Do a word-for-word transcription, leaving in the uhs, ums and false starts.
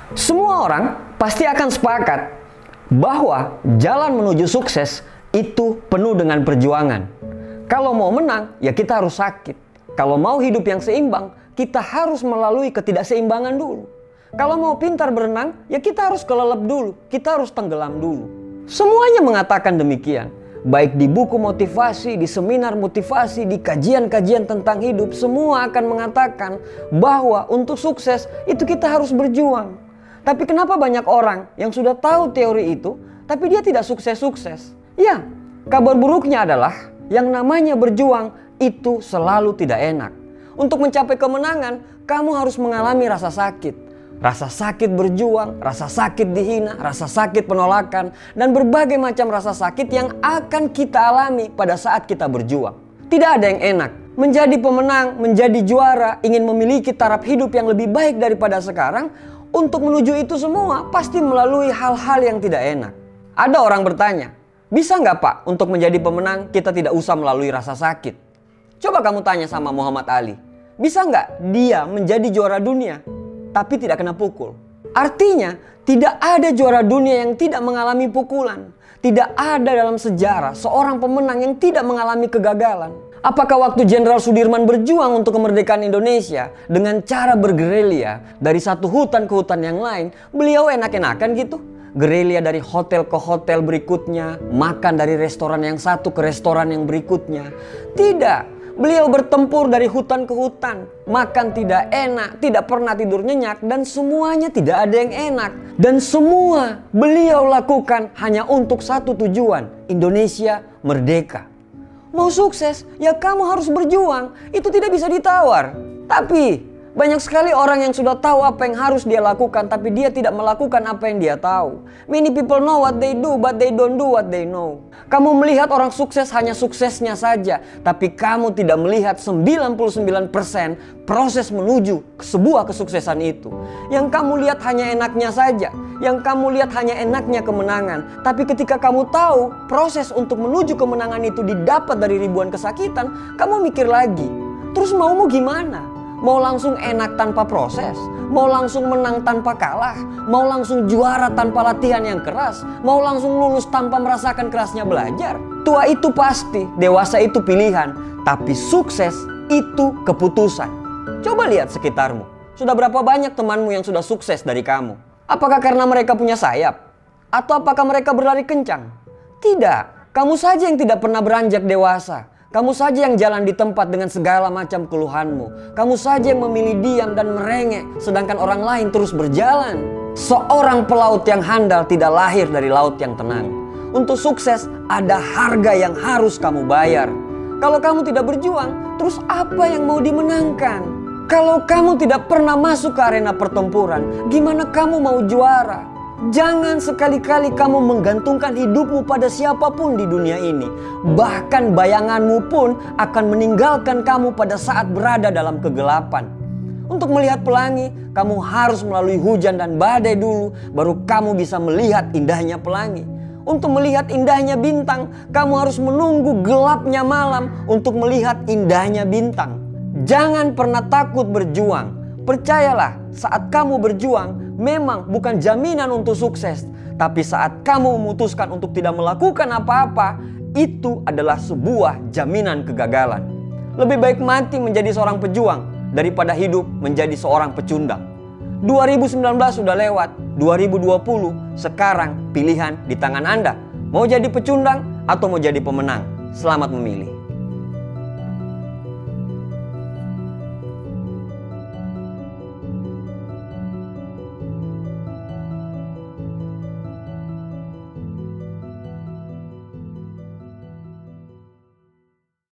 Semua orang pasti akan sepakat bahwa jalan menuju sukses itu penuh dengan perjuangan. Kalau mau menang, ya kita harus sakit. Kalau mau hidup yang seimbang, kita harus melalui ketidakseimbangan dulu. Kalau mau pintar berenang, ya kita harus kelelep dulu. Kita harus tenggelam dulu. Semuanya mengatakan demikian. Baik di buku motivasi, di seminar motivasi, di kajian-kajian tentang hidup, semua akan mengatakan bahwa untuk sukses itu kita harus berjuang. Tapi kenapa banyak orang yang sudah tahu teori itu, tapi dia tidak sukses-sukses? Ya, kabar buruknya adalah yang namanya berjuang itu selalu tidak enak. Untuk mencapai kemenangan, kamu harus mengalami rasa sakit. Rasa sakit berjuang, rasa sakit dihina, rasa sakit penolakan, dan berbagai macam rasa sakit yang akan kita alami pada saat kita berjuang. Tidak ada yang enak. Menjadi pemenang, menjadi juara, ingin memiliki taraf hidup yang lebih baik daripada sekarang, untuk menuju itu semua pasti melalui hal-hal yang tidak enak. Ada orang bertanya, bisa nggak Pak untuk menjadi pemenang kita tidak usah melalui rasa sakit? Coba kamu tanya sama Muhammad Ali, bisa nggak dia menjadi juara dunia tapi tidak kena pukul? Artinya tidak ada juara dunia yang tidak mengalami pukulan. Tidak ada dalam sejarah seorang pemenang yang tidak mengalami kegagalan. Apakah waktu Jenderal Sudirman berjuang untuk kemerdekaan Indonesia dengan cara bergerilya dari satu hutan ke hutan yang lain, beliau enak-enakan gitu? Gerilya dari hotel ke hotel berikutnya, makan dari restoran yang satu ke restoran yang berikutnya. Tidak. Beliau bertempur dari hutan ke hutan, makan tidak enak, tidak pernah tidur nyenyak, dan semuanya tidak ada yang enak. Dan semua beliau lakukan hanya untuk satu tujuan, Indonesia merdeka. Mau sukses, ya kamu harus berjuang, itu tidak bisa ditawar. Tapi banyak sekali orang yang sudah tahu apa yang harus dia lakukan, tapi dia tidak melakukan apa yang dia tahu. Many people know what they do, but they don't do what they know. Kamu melihat orang sukses hanya suksesnya saja, tapi kamu tidak melihat sembilan puluh sembilan persen proses menuju ke sebuah kesuksesan itu. Yang kamu lihat hanya enaknya saja, yang kamu lihat hanya enaknya kemenangan. Tapi ketika kamu tahu proses untuk menuju kemenangan itu didapat dari ribuan kesakitan, kamu mikir lagi, terus maumu gimana? Mau langsung enak tanpa proses? Mau langsung menang tanpa kalah? Mau langsung juara tanpa latihan yang keras? Mau langsung lulus tanpa merasakan kerasnya belajar? Tua itu pasti, dewasa itu pilihan, tapi sukses itu keputusan. Coba lihat sekitarmu. Sudah berapa banyak temanmu yang sudah sukses dari kamu? Apakah karena mereka punya sayap? Atau apakah mereka berlari kencang? Tidak, kamu saja yang tidak pernah beranjak dewasa. Kamu saja yang jalan di tempat dengan segala macam keluhanmu. Kamu saja yang memilih diam dan merengek, sedangkan orang lain terus berjalan. Seorang pelaut yang handal tidak lahir dari laut yang tenang. Untuk sukses ada harga yang harus kamu bayar. Kalau kamu tidak berjuang, terus apa yang mau dimenangkan? Kalau kamu tidak pernah masuk ke arena pertempuran, gimana kamu mau juara? Jangan sekali-kali kamu menggantungkan hidupmu pada siapapun di dunia ini. Bahkan bayanganmu pun akan meninggalkan kamu pada saat berada dalam kegelapan. Untuk melihat pelangi, kamu harus melalui hujan dan badai dulu, baru kamu bisa melihat indahnya pelangi. Untuk melihat indahnya bintang, kamu harus menunggu gelapnya malam untuk melihat indahnya bintang. Jangan pernah takut berjuang. Percayalah, saat kamu berjuang memang bukan jaminan untuk sukses. Tapi saat kamu memutuskan untuk tidak melakukan apa-apa, itu adalah sebuah jaminan kegagalan. Lebih baik mati menjadi seorang pejuang daripada hidup menjadi seorang pecundang. dua ribu sembilan belas sudah lewat, dua ribu dua puluh sekarang pilihan di tangan Anda. Mau jadi pecundang atau mau jadi pemenang? Selamat memilih.